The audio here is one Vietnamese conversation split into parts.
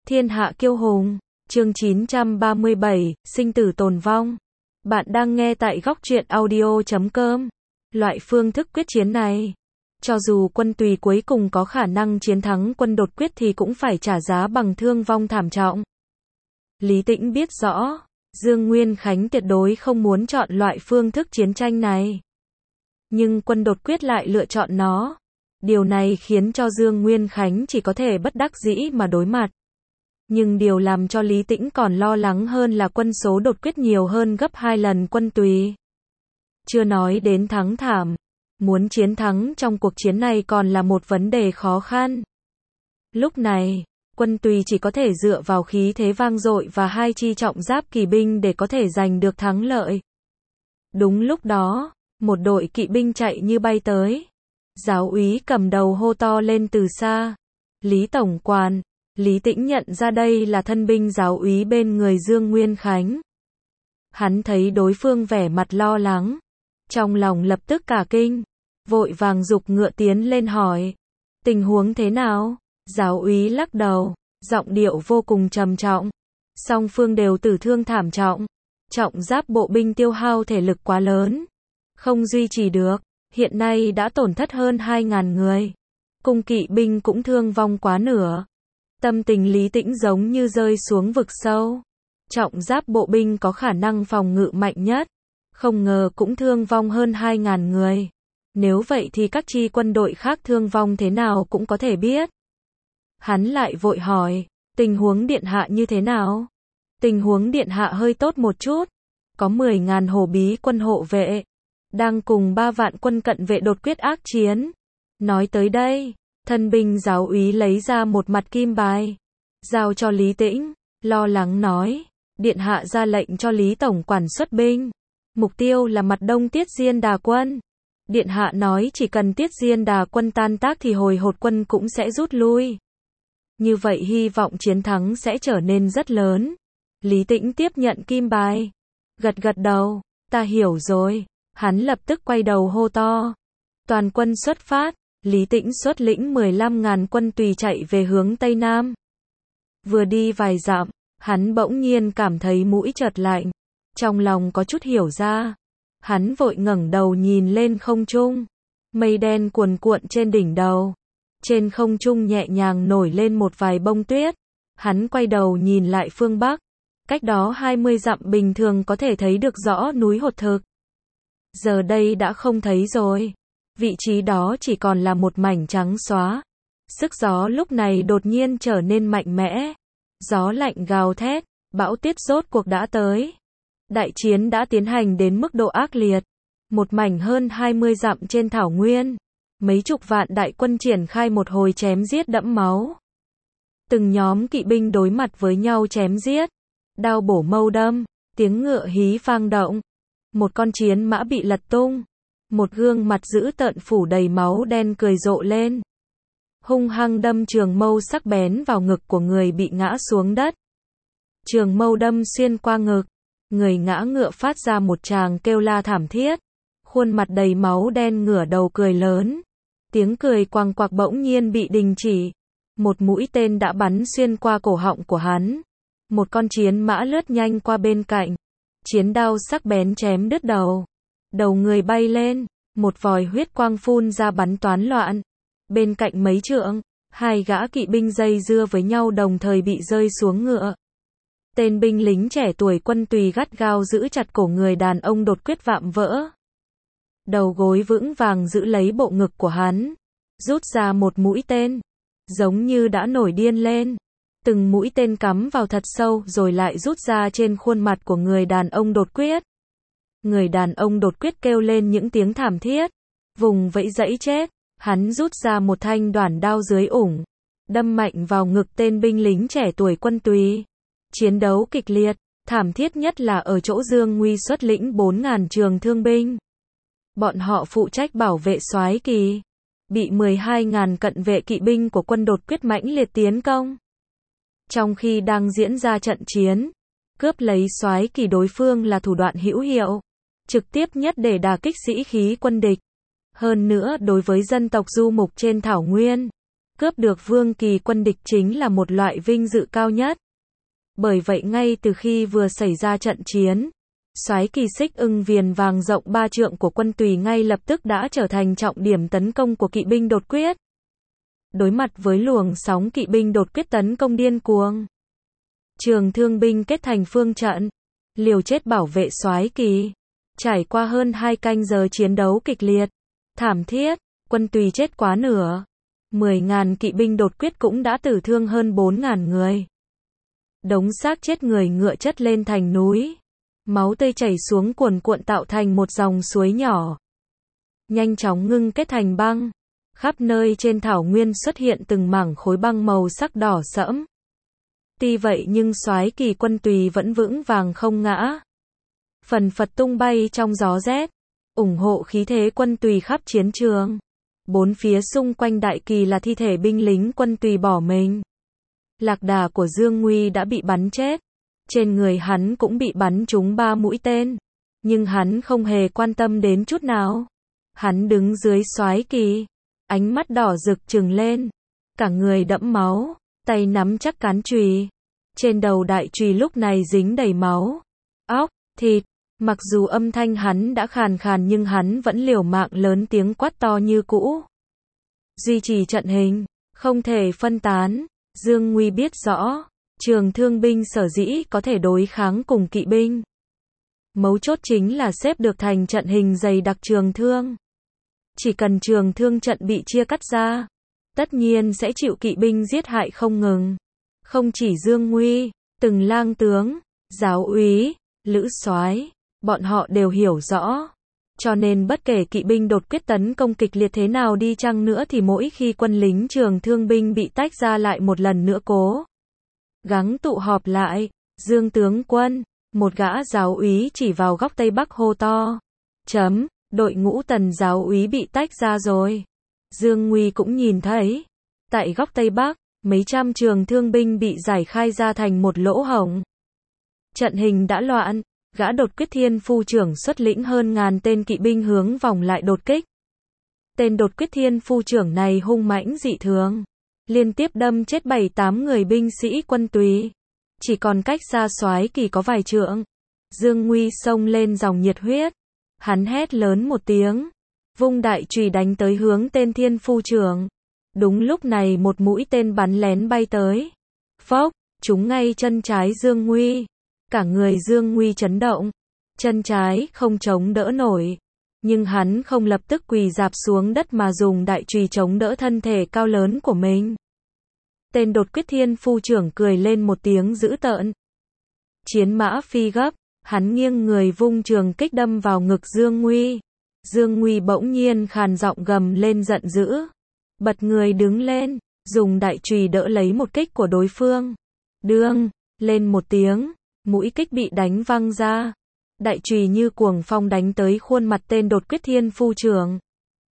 Thiên hạ kiêu hùng, chương 937, sinh tử tồn vong. Bạn đang nghe tại góc truyện audio.com. Loại phương thức quyết chiến này, cho dù quân Tùy cuối cùng có khả năng chiến thắng quân Đột Quyết thì cũng phải trả giá bằng thương vong thảm trọng. Lý Tĩnh biết rõ, Dương Nguyên Khánh tuyệt đối không muốn chọn loại phương thức chiến tranh này. Nhưng quân Đột Quyết lại lựa chọn nó. Điều này khiến cho Dương Nguyên Khánh chỉ có thể bất đắc dĩ mà đối mặt. Nhưng điều làm cho Lý Tĩnh còn lo lắng hơn là quân số Đột Quyết nhiều hơn gấp 2 lần quân Tùy. Chưa nói đến thắng thảm, muốn chiến thắng trong cuộc chiến này còn là một vấn đề khó khăn. Lúc này, quân Tùy chỉ có thể dựa vào khí thế vang dội và 2 chi trọng giáp kỳ binh để có thể giành được thắng lợi. Đúng lúc đó, một đội kỵ binh chạy như bay tới. Giáo úy cầm đầu hô to lên từ xa. Lý Tổng Quản. Lý Tĩnh nhận ra đây là thân binh giáo úy bên người Dương Nguyên Khánh. Hắn thấy đối phương vẻ mặt lo lắng. Trong lòng lập tức cả kinh. Vội vàng giục ngựa tiến lên hỏi. Tình huống thế nào? Giáo úy lắc đầu. Giọng điệu vô cùng trầm trọng. Song phương đều tử thương thảm trọng. Trọng giáp bộ binh tiêu hao thể lực quá lớn. Không duy trì được. Hiện nay đã tổn thất hơn 2.000 người. Cung kỵ binh cũng thương vong quá nửa. Tâm tình Lý Tĩnh giống như rơi xuống vực sâu. Trọng giáp bộ binh có khả năng phòng ngự mạnh nhất. Không ngờ cũng thương vong hơn 2.000 người. Nếu vậy thì các chi quân đội khác thương vong thế nào cũng có thể biết. Hắn lại vội hỏi, tình huống điện hạ như thế nào? Tình huống điện hạ hơi tốt một chút. Có 10.000 hổ bí quân hộ vệ. Đang cùng 3 vạn quân cận vệ Đột Quyết ác chiến. Nói tới đây, thân binh giáo úy lấy ra một mặt kim bài. Giao cho Lý Tĩnh, lo lắng nói. Điện hạ ra lệnh cho Lý Tổng Quản xuất binh. Mục tiêu là mặt đông Tiết Diên Đà quân. Điện hạ nói chỉ cần Tiết Diên Đà quân tan tác thì Hồi Hột quân cũng sẽ rút lui. Như vậy hy vọng chiến thắng sẽ trở nên rất lớn. Lý Tĩnh tiếp nhận kim bài. Gật gật đầu, ta hiểu rồi. Hắn lập tức quay đầu hô to. Toàn quân xuất phát. Lý Tĩnh xuất lĩnh 15.000 quân Tùy chạy về hướng Tây Nam. Vừa đi vài dặm, hắn bỗng nhiên cảm thấy mũi chợt lạnh. Trong lòng có chút hiểu ra. Hắn vội ngẩng đầu nhìn lên không trung. Mây đen cuồn cuộn trên đỉnh đầu. Trên không trung nhẹ nhàng nổi lên một vài bông tuyết. Hắn quay đầu nhìn lại phương Bắc. Cách đó 20 dặm bình thường có thể thấy được rõ núi Hột Thực. Giờ đây đã không thấy rồi. Vị trí đó chỉ còn là một mảnh trắng xóa. Sức gió lúc này đột nhiên trở nên mạnh mẽ. Gió lạnh gào thét, bão tuyết rốt cuộc đã tới. Đại chiến đã tiến hành đến mức độ ác liệt. Một mảnh hơn 20 dặm trên thảo nguyên. Mấy chục vạn đại quân triển khai một hồi chém giết đẫm máu. Từng nhóm kỵ binh đối mặt với nhau chém giết. Đao bổ mâu đâm, tiếng ngựa hí vang động. Một con chiến mã bị lật tung. Một gương mặt dữ tợn phủ đầy máu đen cười rộ lên. Hung hăng đâm trường mâu sắc bén vào ngực của người bị ngã xuống đất. Trường mâu đâm xuyên qua ngực. Người ngã ngựa phát ra một tràng kêu la thảm thiết. Khuôn mặt đầy máu đen ngửa đầu cười lớn. Tiếng cười quang quạc bỗng nhiên bị đình chỉ. Một mũi tên đã bắn xuyên qua cổ họng của hắn. Một con chiến mã lướt nhanh qua bên cạnh. Chiến đao sắc bén chém đứt đầu. Đầu người bay lên, một vòi huyết quang phun ra bắn toán loạn. Bên cạnh mấy trượng, 2 gã kỵ binh dây dưa với nhau đồng thời bị rơi xuống ngựa. Tên binh lính trẻ tuổi quân Tùy gắt gao giữ chặt cổ người đàn ông Đột Quyết vạm vỡ. Đầu gối vững vàng giữ lấy bộ ngực của hắn. Rút ra một mũi tên. Giống như đã nổi điên lên. Từng mũi tên cắm vào thật sâu rồi lại rút ra trên khuôn mặt của người đàn ông Đột Quyết. Người đàn ông Đột Quyết kêu lên những tiếng thảm thiết. Vùng vẫy dãy chết. Hắn rút ra một thanh đoản đao dưới ủng. Đâm mạnh vào ngực tên binh lính trẻ tuổi quân Tùy. Chiến đấu kịch liệt. Thảm thiết nhất là ở chỗ Dương Nguy xuất lĩnh 4.000 trường thương binh. Bọn họ phụ trách bảo vệ soái kỳ. Bị 12.000 cận vệ kỵ binh của quân Đột Quyết mãnh liệt tiến công. Trong khi đang diễn ra trận chiến, cướp lấy soái kỳ đối phương là thủ đoạn hữu hiệu, trực tiếp nhất để đả kích sĩ khí quân địch. Hơn nữa đối với dân tộc du mục trên thảo nguyên, Cướp được vương kỳ quân địch chính là một loại vinh dự cao nhất. Bởi vậy ngay từ khi vừa xảy ra trận chiến, soái kỳ xích ưng viền vàng rộng 3 trượng của quân Tùy ngay lập tức đã trở thành trọng điểm tấn công của kỵ binh đột quyết. Đối mặt với luồng sóng kỵ binh đột quyết tấn công điên cuồng, Trường Thương binh kết thành phương trận, liều chết bảo vệ soái kỳ. Trải qua hơn 2 canh giờ chiến đấu kịch liệt, thảm thiết, quân Tùy chết quá nửa. 10.000 kỵ binh đột quyết cũng đã tử thương hơn 4.000 người. Đống xác chết người ngựa chất lên thành núi. Máu tươi chảy xuống cuồn cuộn tạo thành một dòng suối nhỏ. Nhanh chóng ngưng kết thành băng. Khắp nơi trên thảo nguyên xuất hiện từng mảng khối băng màu sắc đỏ sẫm. Tuy vậy nhưng soái kỳ quân Tùy vẫn vững vàng không ngã. Phần phật tung bay trong gió rét, ủng hộ khí thế quân Tùy khắp chiến trường. Bốn phía xung quanh đại kỳ là thi thể binh lính quân Tùy bỏ mình. Lạc đà của Dương Nguy đã bị bắn chết. Trên người hắn cũng bị bắn trúng 3 mũi tên. Nhưng hắn không hề quan tâm đến chút nào. Hắn đứng dưới soái kỳ, ánh mắt đỏ rực trừng lên. Cả người đẫm máu, tay nắm chắc cán chùy. Trên đầu đại chùy lúc này dính đầy máu, óc, thịt. Mặc dù âm thanh hắn đã khàn khàn nhưng hắn vẫn liều mạng lớn tiếng quát to như cũ. Duy trì trận hình, không thể phân tán. Dương Nguy biết rõ, Trường Thương binh sở dĩ có thể đối kháng cùng kỵ binh. Mấu chốt chính là xếp được thành trận hình dày đặc trường thương. Chỉ cần trường thương trận bị chia cắt ra, tất nhiên sẽ chịu kỵ binh giết hại không ngừng. Không chỉ Dương Nguy, từng lang tướng, giáo úy, lữ soái, bọn họ đều hiểu rõ. Cho nên bất kể kỵ binh đột quyết tấn công kịch liệt thế nào đi chăng nữa thì mỗi khi quân lính Trường Thương binh bị tách ra lại một lần nữa cố gắng tụ họp lại. Dương tướng quân, một gã giáo úy chỉ vào góc tây bắc hô to. Đội ngũ Tần giáo úy bị tách ra rồi. Dương Nguy cũng nhìn thấy. Tại góc tây bắc, mấy trăm Trường Thương binh bị giải khai ra thành một lỗ hổng. Trận hình đã loạn. Gã đột quyết thiên phu trưởng xuất lĩnh hơn ngàn tên kỵ binh hướng vòng lại đột kích. Tên đột quyết thiên phu trưởng này hung mãnh dị thường, liên tiếp đâm chết 7-8 người binh sĩ quân Tùy. Chỉ còn cách xa soái kỳ có vài trượng. Dương Nguy xông lên dòng nhiệt huyết. Hắn hét lớn một tiếng, vung đại chùy đánh tới hướng tên thiên phu trưởng. Đúng lúc này một mũi tên bắn lén bay tới. Phốc, trúng ngay chân trái Dương Nguy. Cả người Dương Nguy chấn động, chân trái không chống đỡ nổi, nhưng hắn không lập tức quỳ rạp xuống đất mà dùng đại chùy chống đỡ thân thể cao lớn của mình. Tên đột quyết thiên phu trưởng cười lên một tiếng dữ tợn. Chiến mã phi gấp, hắn nghiêng người vung trường kích đâm vào ngực Dương Nguy. Dương Nguy bỗng nhiên khàn giọng gầm lên giận dữ, bật người đứng lên, dùng đại chùy đỡ lấy một kích của đối phương. Đương lên một tiếng, mũi kích bị đánh văng ra. Đại chùy như cuồng phong đánh tới khuôn mặt tên đột quyết thiên phu trưởng.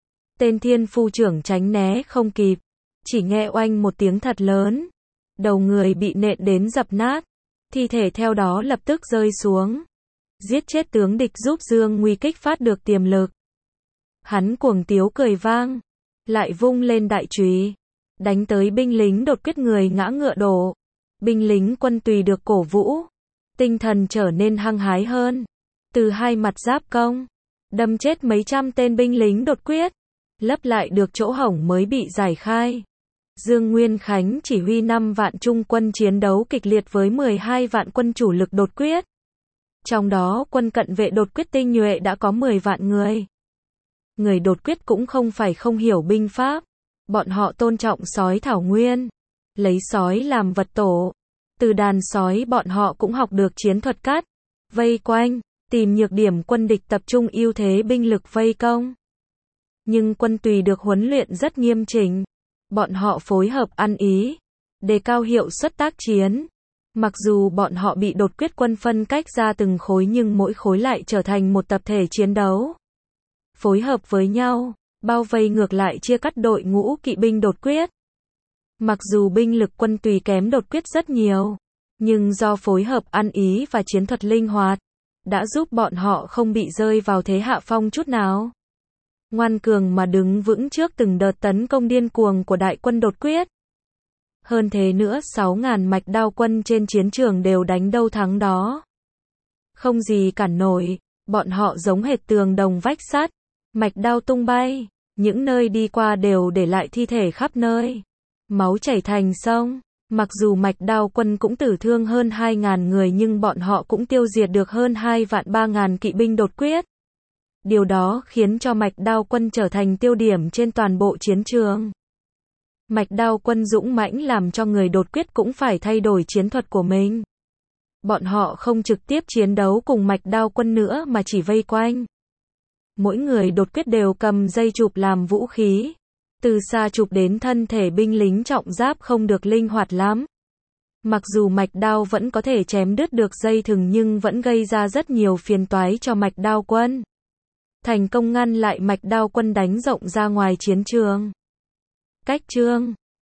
Tên thiên phu trưởng tránh né không kịp, chỉ nghe oanh một tiếng thật lớn. Đầu người bị nện đến dập nát, thi thể theo đó lập tức rơi xuống. Giết chết tướng địch giúp Dương Nguy kích phát được tiềm lực. Hắn cuồng tiếu cười vang, lại vung lên đại chùy, đánh tới binh lính đột quyết người ngã ngựa đổ. Binh lính quân Tùy được cổ vũ, tinh thần trở nên hăng hái hơn. Từ hai mặt giáp công, đâm chết mấy trăm tên binh lính đột quyết, lấp lại được chỗ hổng mới bị giải khai. Dương Nguyên Khánh chỉ huy 5 vạn trung quân chiến đấu kịch liệt với 12 vạn quân chủ lực đột quyết. Trong đó quân cận vệ đột quyết tinh nhuệ đã có 10 vạn người. Người đột quyết cũng không phải không hiểu binh pháp, bọn họ tôn trọng sói thảo nguyên, lấy sói làm vật tổ. Từ đàn sói bọn họ cũng học được chiến thuật cắt, vây quanh, tìm nhược điểm quân địch tập trung ưu thế binh lực vây công. Nhưng quân Tùy được huấn luyện rất nghiêm chỉnh. Bọn họ phối hợp ăn ý, đề cao hiệu suất tác chiến. Mặc dù bọn họ bị đột quyết quân phân cách ra từng khối nhưng mỗi khối lại trở thành một tập thể chiến đấu. Phối hợp với nhau, bao vây ngược lại chia cắt đội ngũ kỵ binh đột quyết. Mặc dù binh lực quân Tùy kém đột quyết rất nhiều, nhưng do phối hợp ăn ý và chiến thuật linh hoạt, đã giúp bọn họ không bị rơi vào thế hạ phong chút nào. ngoan cường mà đứng vững trước từng đợt tấn công điên cuồng của đại quân đột quyết. Hơn thế nữa, 6.000 mạch đao quân trên chiến trường đều đánh đâu thắng đó. Không gì cản nổi, bọn họ giống hệt tường đồng vách sắt, mạch đao tung bay, những nơi đi qua đều để lại thi thể khắp nơi, máu chảy thành sông. Mặc dù mạch đao quân cũng tử thương hơn 2.000 người nhưng bọn họ cũng tiêu diệt được hơn 2.300.000 kỵ binh đột quyết. Điều đó khiến cho mạch đao quân trở thành tiêu điểm trên toàn bộ chiến trường. Mạch đao quân dũng mãnh làm cho người đột quyết cũng phải thay đổi chiến thuật của mình. Bọn họ không trực tiếp chiến đấu cùng mạch đao quân nữa mà chỉ vây quanh. Mỗi người đột quyết đều cầm dây chụp làm vũ khí. Từ xa chụp đến thân thể binh lính trọng giáp không được linh hoạt lắm. Mặc dù mạch đao vẫn có thể chém đứt được dây thừng nhưng vẫn gây ra rất nhiều phiền toái cho mạch đao quân. Thành công ngăn lại mạch đao quân đánh rộng ra ngoài chiến trường. Cách chương